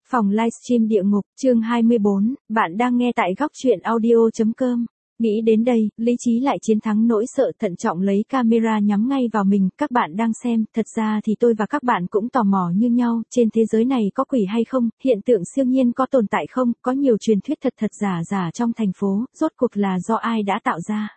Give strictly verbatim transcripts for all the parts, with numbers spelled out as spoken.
Phòng livestream địa ngục, chương hai mươi bốn, bạn đang nghe tại góc truyện audio.com. Nghĩ đến đây, lý trí lại chiến thắng nỗi sợ, thận trọng lấy camera nhắm ngay vào mình. Các bạn đang xem, thật ra thì tôi và các bạn cũng tò mò như nhau, trên thế giới này có quỷ hay không, hiện tượng siêu nhiên có tồn tại không, có nhiều truyền thuyết thật thật giả giả trong thành phố, rốt cuộc là do ai đã tạo ra.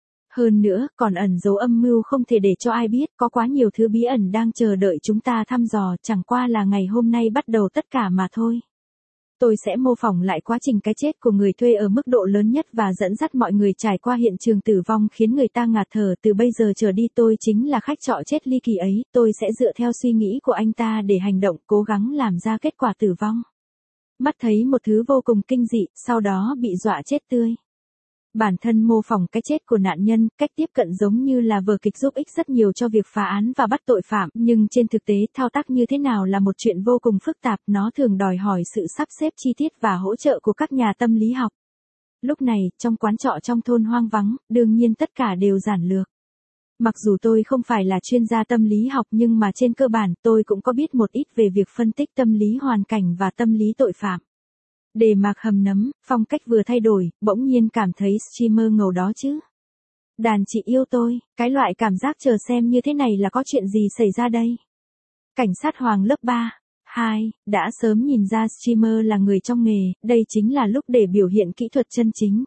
Hơn nữa, còn ẩn dấu âm mưu không thể để cho ai biết, có quá nhiều thứ bí ẩn đang chờ đợi chúng ta thăm dò, chẳng qua là ngày hôm nay bắt đầu tất cả mà thôi. Tôi sẽ mô phỏng lại quá trình cái chết của người thuê ở mức độ lớn nhất và dẫn dắt mọi người trải qua hiện trường tử vong khiến người ta ngạt thở. Từ bây giờ trở đi tôi chính là khách trọ chết ly kỳ ấy, tôi sẽ dựa theo suy nghĩ của anh ta để hành động, cố gắng làm ra kết quả tử vong. Mắt thấy một thứ vô cùng kinh dị, sau đó bị dọa chết tươi. Bản thân mô phỏng cái chết của nạn nhân, cách tiếp cận giống như là vở kịch giúp ích rất nhiều cho việc phá án và bắt tội phạm, nhưng trên thực tế thao tác như thế nào là một chuyện vô cùng phức tạp, nó thường đòi hỏi sự sắp xếp chi tiết và hỗ trợ của các nhà tâm lý học. Lúc này, trong quán trọ trong thôn hoang vắng, đương nhiên tất cả đều giản lược. Mặc dù tôi không phải là chuyên gia tâm lý học nhưng mà trên cơ bản tôi cũng có biết một ít về việc phân tích tâm lý hoàn cảnh và tâm lý tội phạm. Đề mạc hầm nấm, phong cách vừa thay đổi, bỗng nhiên cảm thấy streamer ngầu đó chứ. Đàn chị yêu tôi, cái loại cảm giác chờ xem như thế này là có chuyện gì xảy ra đây. Cảnh sát Hoàng lớp ba, hai, đã sớm nhìn ra streamer là người trong nghề, đây chính là lúc để biểu hiện kỹ thuật chân chính.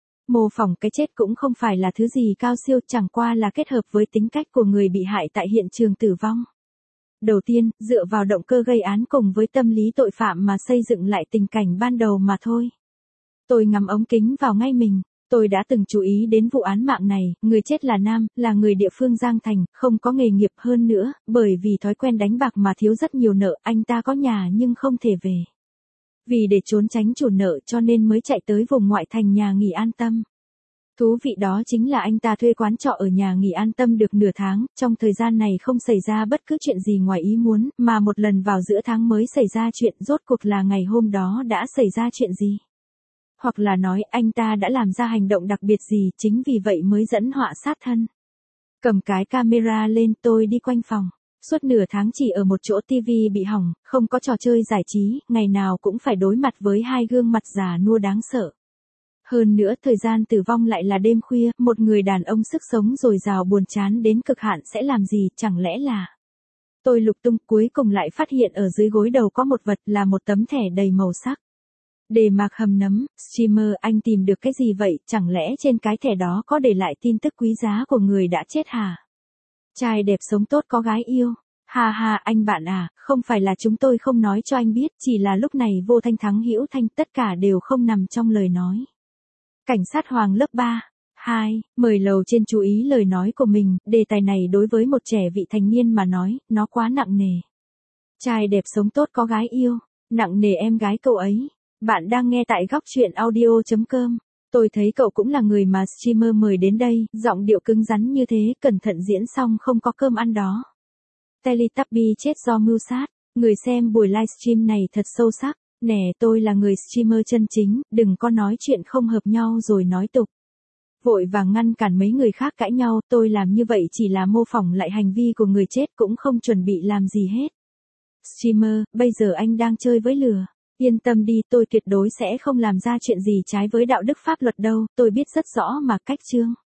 Mô phỏng cái chết cũng không phải là thứ gì cao siêu, chẳng qua là kết hợp với tính cách của người bị hại tại hiện trường tử vong. Đầu tiên, dựa vào động cơ gây án cùng với tâm lý tội phạm mà xây dựng lại tình cảnh ban đầu mà thôi. Tôi ngắm ống kính vào ngay mình, tôi đã từng chú ý đến vụ án mạng này, người chết là nam, là người địa phương Giang Thành, không có nghề nghiệp hơn nữa, bởi vì thói quen đánh bạc mà thiếu rất nhiều nợ, anh ta có nhà nhưng không thể về. Vì để trốn tránh chủ nợ cho nên mới chạy tới vùng ngoại thành nhà nghỉ An Tâm. Thú vị đó chính là anh ta thuê quán trọ ở nhà nghỉ An Tâm được nửa tháng, trong thời gian này không xảy ra bất cứ chuyện gì ngoài ý muốn, mà một lần vào giữa tháng mới xảy ra chuyện, rốt cuộc là ngày hôm đó đã xảy ra chuyện gì. Hoặc là nói anh ta đã làm ra hành động đặc biệt gì, chính vì vậy mới dẫn họa sát thân. Cầm cái camera lên tôi đi quanh phòng. Suốt nửa tháng chỉ ở một chỗ tivi bị hỏng, không có trò chơi giải trí, ngày nào cũng phải đối mặt với hai gương mặt già nua đáng sợ. Hơn nữa thời gian tử vong lại là đêm khuya, một người đàn ông sức sống dồi dào buồn chán đến cực hạn sẽ làm gì, chẳng lẽ là... Tôi lục tung cuối cùng lại phát hiện ở dưới gối đầu có một vật, là một tấm thẻ đầy màu sắc. Đề mạc hầm nấm, streamer anh tìm được cái gì vậy, chẳng lẽ trên cái thẻ đó có để lại tin tức quý giá của người đã chết hả? Trai đẹp sống tốt có gái yêu. Ha ha anh bạn à, không phải là chúng tôi không nói cho anh biết, chỉ là lúc này vô thanh thắng hữu thanh, tất cả đều không nằm trong lời nói. Cảnh sát Hoàng lớp ba, hai, mời lầu trên chú ý lời nói của mình, đề tài này đối với một trẻ vị thành niên mà nói, nó quá nặng nề. Trai đẹp sống tốt có gái yêu, nặng nề em gái cậu ấy. Bạn đang nghe tại góc truyện audio.com. Tôi thấy cậu cũng là người mà streamer mời đến đây, giọng điệu cứng rắn như thế, cẩn thận diễn xong không có cơm ăn đó. Teletubby chết do mưu sát, người xem buổi livestream này thật sâu sắc. Nè tôi là người streamer chân chính, đừng có nói chuyện không hợp nhau rồi nói tục. Vội vàng ngăn cản mấy người khác cãi nhau, tôi làm như vậy chỉ là mô phỏng lại hành vi của người chết, cũng không chuẩn bị làm gì hết. Streamer, bây giờ anh đang chơi với lửa. Yên tâm đi, tôi tuyệt đối sẽ không làm ra chuyện gì trái với đạo đức pháp luật đâu, tôi biết rất rõ mà cách chương.